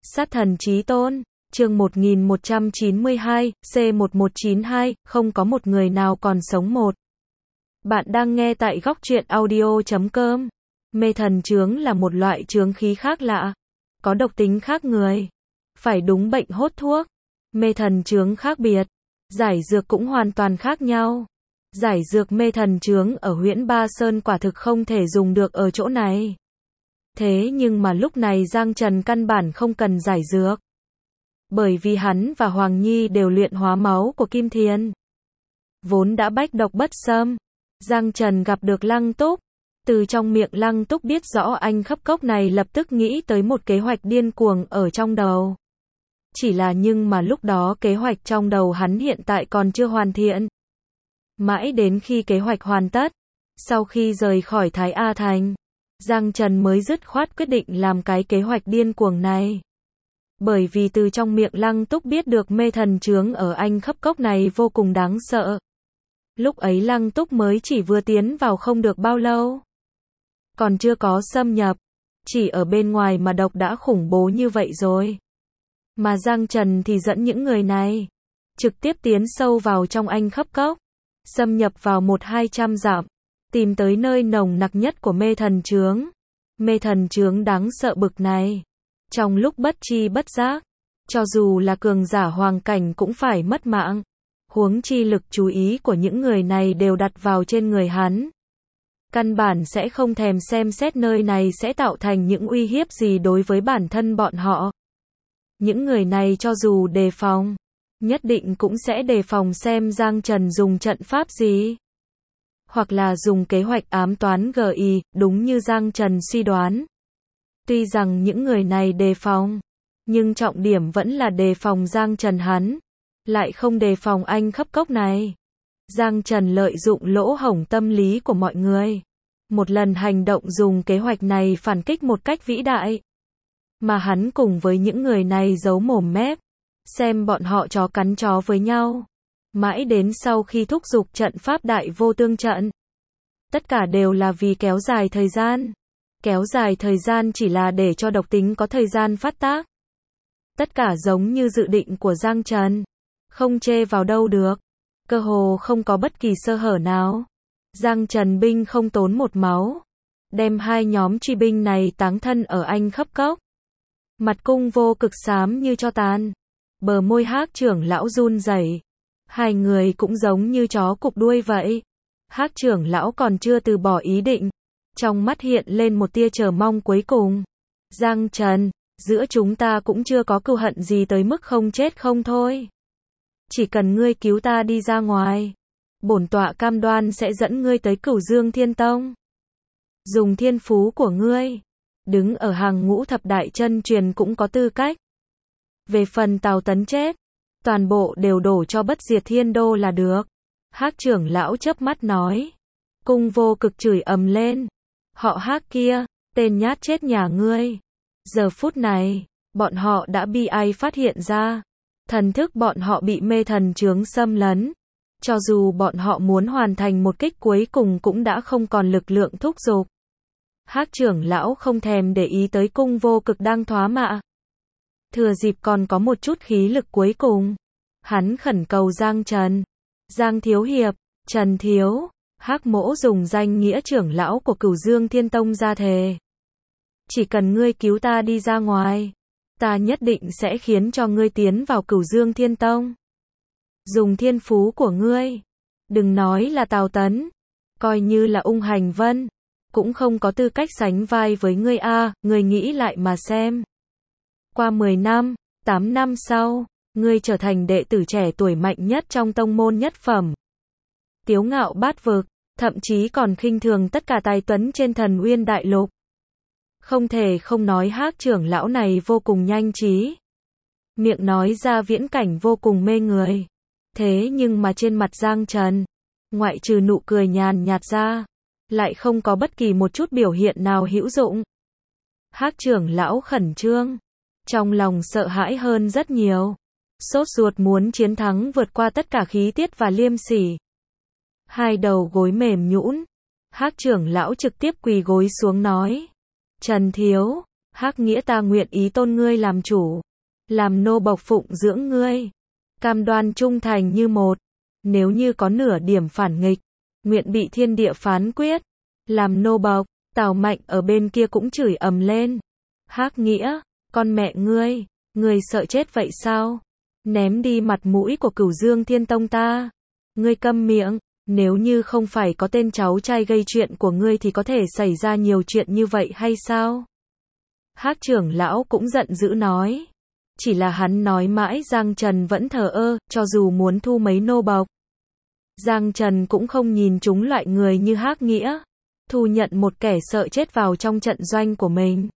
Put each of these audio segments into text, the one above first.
Sát thần chí tôn, chương 1192, C1192, không có một người nào còn sống một. Bạn đang nghe tại góc truyện audio.com. Mê thần chướng là một loại chướng khí khác lạ, có độc tính khác người, phải đúng bệnh hốt thuốc. Mê thần chướng khác biệt, giải dược cũng hoàn toàn khác nhau. Giải dược mê thần chướng ở Huyễn Ba Sơn quả thực không thể dùng được ở chỗ này. Thế nhưng mà lúc này Giang Trần căn bản không cần giải dược. Bởi vì hắn và Hoàng Nhi đều luyện hóa máu của Kim Thiên. Vốn đã bách độc bất xâm, Giang Trần gặp được Lăng Túc. Từ trong miệng Lăng Túc biết rõ anh khắp cốc này, lập tức nghĩ tới một kế hoạch điên cuồng ở trong đầu. Chỉ là nhưng mà lúc đó kế hoạch trong đầu hắn hiện tại còn chưa hoàn thiện. Mãi đến khi kế hoạch hoàn tất, sau khi rời khỏi Thái A Thành, Giang Trần mới dứt khoát quyết định làm cái kế hoạch điên cuồng này. Bởi vì từ trong miệng Lăng Túc biết được mê thần chướng ở anh khắp cốc này vô cùng đáng sợ. Lúc ấy Lăng Túc mới chỉ vừa tiến vào không được bao lâu. Còn chưa có xâm nhập, chỉ ở bên ngoài mà độc đã khủng bố như vậy rồi. Mà Giang Trần thì dẫn những người này trực tiếp tiến sâu vào trong anh khắp cốc, xâm nhập vào 100-200 dặm, tìm tới nơi nồng nặc nhất của mê thần chướng. Mê thần chướng đáng sợ bực này, trong lúc bất tri bất giác, cho dù là cường giả hoàng cảnh cũng phải mất mạng. Huống chi lực chú ý của những người này đều đặt vào trên người hắn. Căn bản sẽ không thèm xem xét nơi này sẽ tạo thành những uy hiếp gì đối với bản thân bọn họ. Những người này cho dù đề phòng, nhất định cũng sẽ đề phòng xem Giang Trần dùng trận pháp gì. Hoặc là dùng kế hoạch ám toán GI, đúng như Giang Trần suy đoán. Tuy rằng những người này đề phòng, nhưng trọng điểm vẫn là đề phòng Giang Trần hắn, lại không đề phòng anh khắp cốc này. Giang Trần lợi dụng lỗ hổng tâm lý của mọi người, một lần hành động dùng kế hoạch này phản kích một cách vĩ đại. Mà hắn cùng với những người này giấu mồm mép, xem bọn họ chó cắn chó với nhau. Mãi đến sau khi thúc giục trận pháp đại vô tương trận. Tất cả đều là vì kéo dài thời gian. Kéo dài thời gian chỉ là để cho độc tính có thời gian phát tác. Tất cả giống như dự định của Giang Trần, không chê vào đâu được. Cơ hồ không có bất kỳ sơ hở nào. Giang Trần binh không tốn một máu, đem hai nhóm truy binh này táng thân ở anh khắp cốc. Mặt Cung Vô Cực xám như tro tàn, bờ môi Hắc trưởng lão run rẩy. Hai người cũng giống như chó cụp đuôi vậy. Hắc trưởng lão còn chưa từ bỏ ý định, trong mắt hiện lên một tia chờ mong cuối cùng. Giang Trần, giữa chúng ta cũng chưa có cừu hận gì tới mức không chết không thôi. Chỉ cần ngươi cứu ta đi ra ngoài, bổn tọa cam đoan sẽ dẫn ngươi tới Cửu Dương Thiên Tông. Dùng thiên phú của ngươi, đứng ở hàng ngũ thập đại chân truyền cũng có tư cách. Về phần Tào Tấn chết, toàn bộ đều đổ cho Bất Diệt Thiên Đô là được. Hắc trưởng lão chớp mắt nói. Cung Vô Cực chửi ầm lên. Họ Hắc kia, tên nhát chết nhà ngươi. Giờ phút này, bọn họ đã bi ai phát hiện ra. Thần thức bọn họ bị mê thần chướng xâm lấn. Cho dù bọn họ muốn hoàn thành một kích cuối cùng cũng đã không còn lực lượng thúc giục. Hắc trưởng lão không thèm để ý tới Cung Vô Cực đang thoá mạ. Thừa dịp còn có một chút khí lực cuối cùng, hắn khẩn cầu Giang Trần. Giang Thiếu Hiệp, Trần Thiếu, Hắc Mỗ dùng danh nghĩa trưởng lão của Cửu Dương Thiên Tông ra thề. Chỉ cần ngươi cứu ta đi ra ngoài, ta nhất định sẽ khiến cho ngươi tiến vào Cửu Dương Thiên Tông. Dùng thiên phú của ngươi, đừng nói là Tào Tấn, coi như là Ung Hành Vân, cũng không có tư cách sánh vai với ngươi a. Ngươi nghĩ lại mà xem. Qua 10 năm, 8 năm sau, ngươi trở thành đệ tử trẻ tuổi mạnh nhất trong tông môn nhất phẩm. Tiếu ngạo bát vực, thậm chí còn khinh thường tất cả tài tuấn trên Thần Uyên Đại Lục. Không thể không nói Hắc trưởng lão này vô cùng nhanh trí. Miệng nói ra viễn cảnh vô cùng mê người. Thế nhưng mà trên mặt Giang Trần, ngoại trừ nụ cười nhàn nhạt ra, lại không có bất kỳ một chút biểu hiện nào hữu dụng. Hắc trưởng lão khẩn trương, trong lòng sợ hãi hơn rất nhiều. Sốt ruột muốn chiến thắng vượt qua tất cả khí tiết và liêm sỉ. Hai đầu gối mềm nhũn, Hắc trưởng lão trực tiếp quỳ gối xuống nói. Trần Thiếu, Hắc Nghĩa ta nguyện ý tôn ngươi làm chủ, làm nô bộc phụng dưỡng ngươi, cam đoan trung thành như một. Nếu như có nửa điểm phản nghịch, nguyện bị thiên địa phán quyết, làm nô bộc. Tào Mạnh ở bên kia cũng chửi ầm lên. Hắc Nghĩa, con mẹ ngươi sợ chết vậy sao? Ném đi mặt mũi của Cửu Dương Thiên Tông ta. Ngươi câm miệng, nếu như không phải có tên cháu trai gây chuyện của ngươi thì có thể xảy ra nhiều chuyện như vậy hay sao? Hắc trưởng lão cũng giận dữ nói. Chỉ là hắn nói mãi Giang Trần vẫn thờ ơ, cho dù muốn thu mấy nô bộc. Giang Trần cũng không nhìn chúng loại người như Hắc Nghĩa, thu nhận một kẻ sợ chết vào trong trận doanh của mình.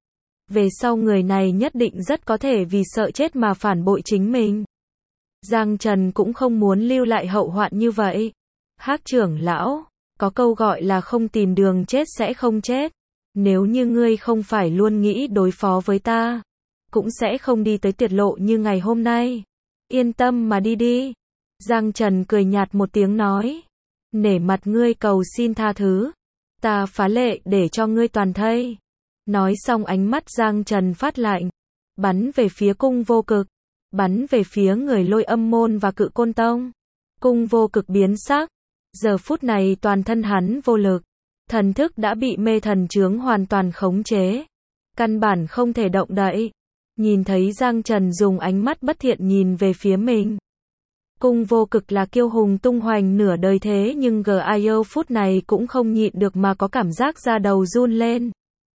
Về sau người này nhất định rất có thể vì sợ chết mà phản bội chính mình. Giang Trần cũng không muốn lưu lại hậu hoạn như vậy. Hắc trưởng lão, có câu gọi là không tìm đường chết sẽ không chết. Nếu như ngươi không phải luôn nghĩ đối phó với ta, cũng sẽ không đi tới tuyệt lộ như ngày hôm nay. Yên tâm mà đi đi. Giang Trần cười nhạt một tiếng nói. Nể mặt ngươi cầu xin tha thứ. Ta phá lệ để cho ngươi toàn thây. Nói xong ánh mắt Giang Trần phát lạnh, bắn về phía Cung Vô Cực, bắn về phía người Lôi Âm môn và Cự Côn Tông. Cung Vô Cực biến sắc, giờ phút này toàn thân hắn vô lực, thần thức đã bị mê thần chướng hoàn toàn khống chế, căn bản không thể động đậy. Nhìn thấy Giang Trần dùng ánh mắt bất thiện nhìn về phía mình. Cung Vô Cực là kiêu hùng tung hoành nửa đời thế nhưng GIO phút này cũng không nhịn được mà có cảm giác da đầu run lên.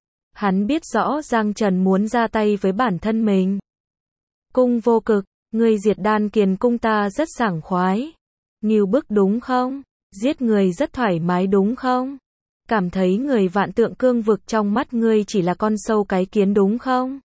Hắn biết rõ Giang Trần muốn ra tay với bản thân mình. Cung Vô Cực, ngươi diệt Đan Kiền cung ta rất sảng khoái. Ngưu bức đúng không? Giết người rất thoải mái đúng không? Cảm thấy người Vạn Tượng Cương vực trong mắt ngươi chỉ là con sâu cái kiến đúng không?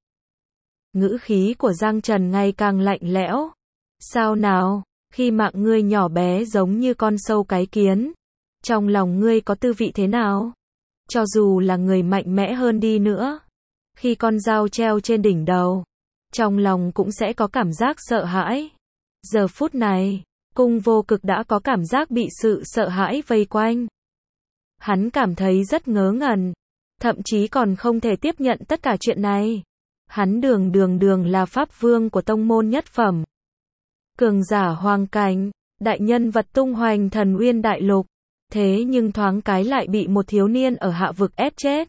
Ngữ khí của Giang Trần ngày càng lạnh lẽo. Sao nào, khi mạng ngươi nhỏ bé giống như con sâu cái kiến, trong lòng ngươi có tư vị thế nào? Cho dù là người mạnh mẽ hơn đi nữa, khi con dao treo trên đỉnh đầu, trong lòng cũng sẽ có cảm giác sợ hãi. Giờ phút này, Cung Vô Cực đã có cảm giác bị sự sợ hãi vây quanh. Hắn cảm thấy rất ngớ ngẩn, thậm chí còn không thể tiếp nhận tất cả chuyện này. Hắn đường là pháp vương của tông môn nhất phẩm, cường giả hoàng cảnh, đại nhân vật tung hoành Thần Uyên đại lục. Thế nhưng thoáng cái lại bị một thiếu niên ở hạ vực ép chết.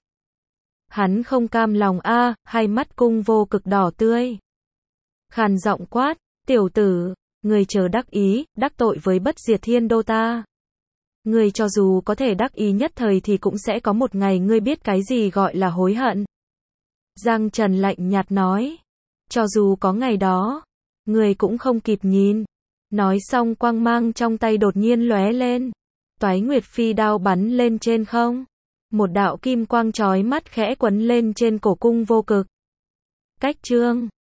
Hắn không cam lòng hai mắt Cung Vô Cực đỏ tươi. Khàn giọng quát, tiểu tử, người chờ đắc ý, đắc tội với Bất Diệt Thiên Đô ta. Người cho dù có thể đắc ý nhất thời thì cũng sẽ có một ngày ngươi biết cái gì gọi là hối hận. Giang Trần lạnh nhạt nói, cho dù có ngày đó, người cũng không kịp nhìn. Nói xong quang mang trong tay đột nhiên lóe lên. Toái Nguyệt Phi đao bắn lên trên không. Một đạo kim quang chói mắt khẽ quấn lên trên cổ Cung Vô Cực. Cách chương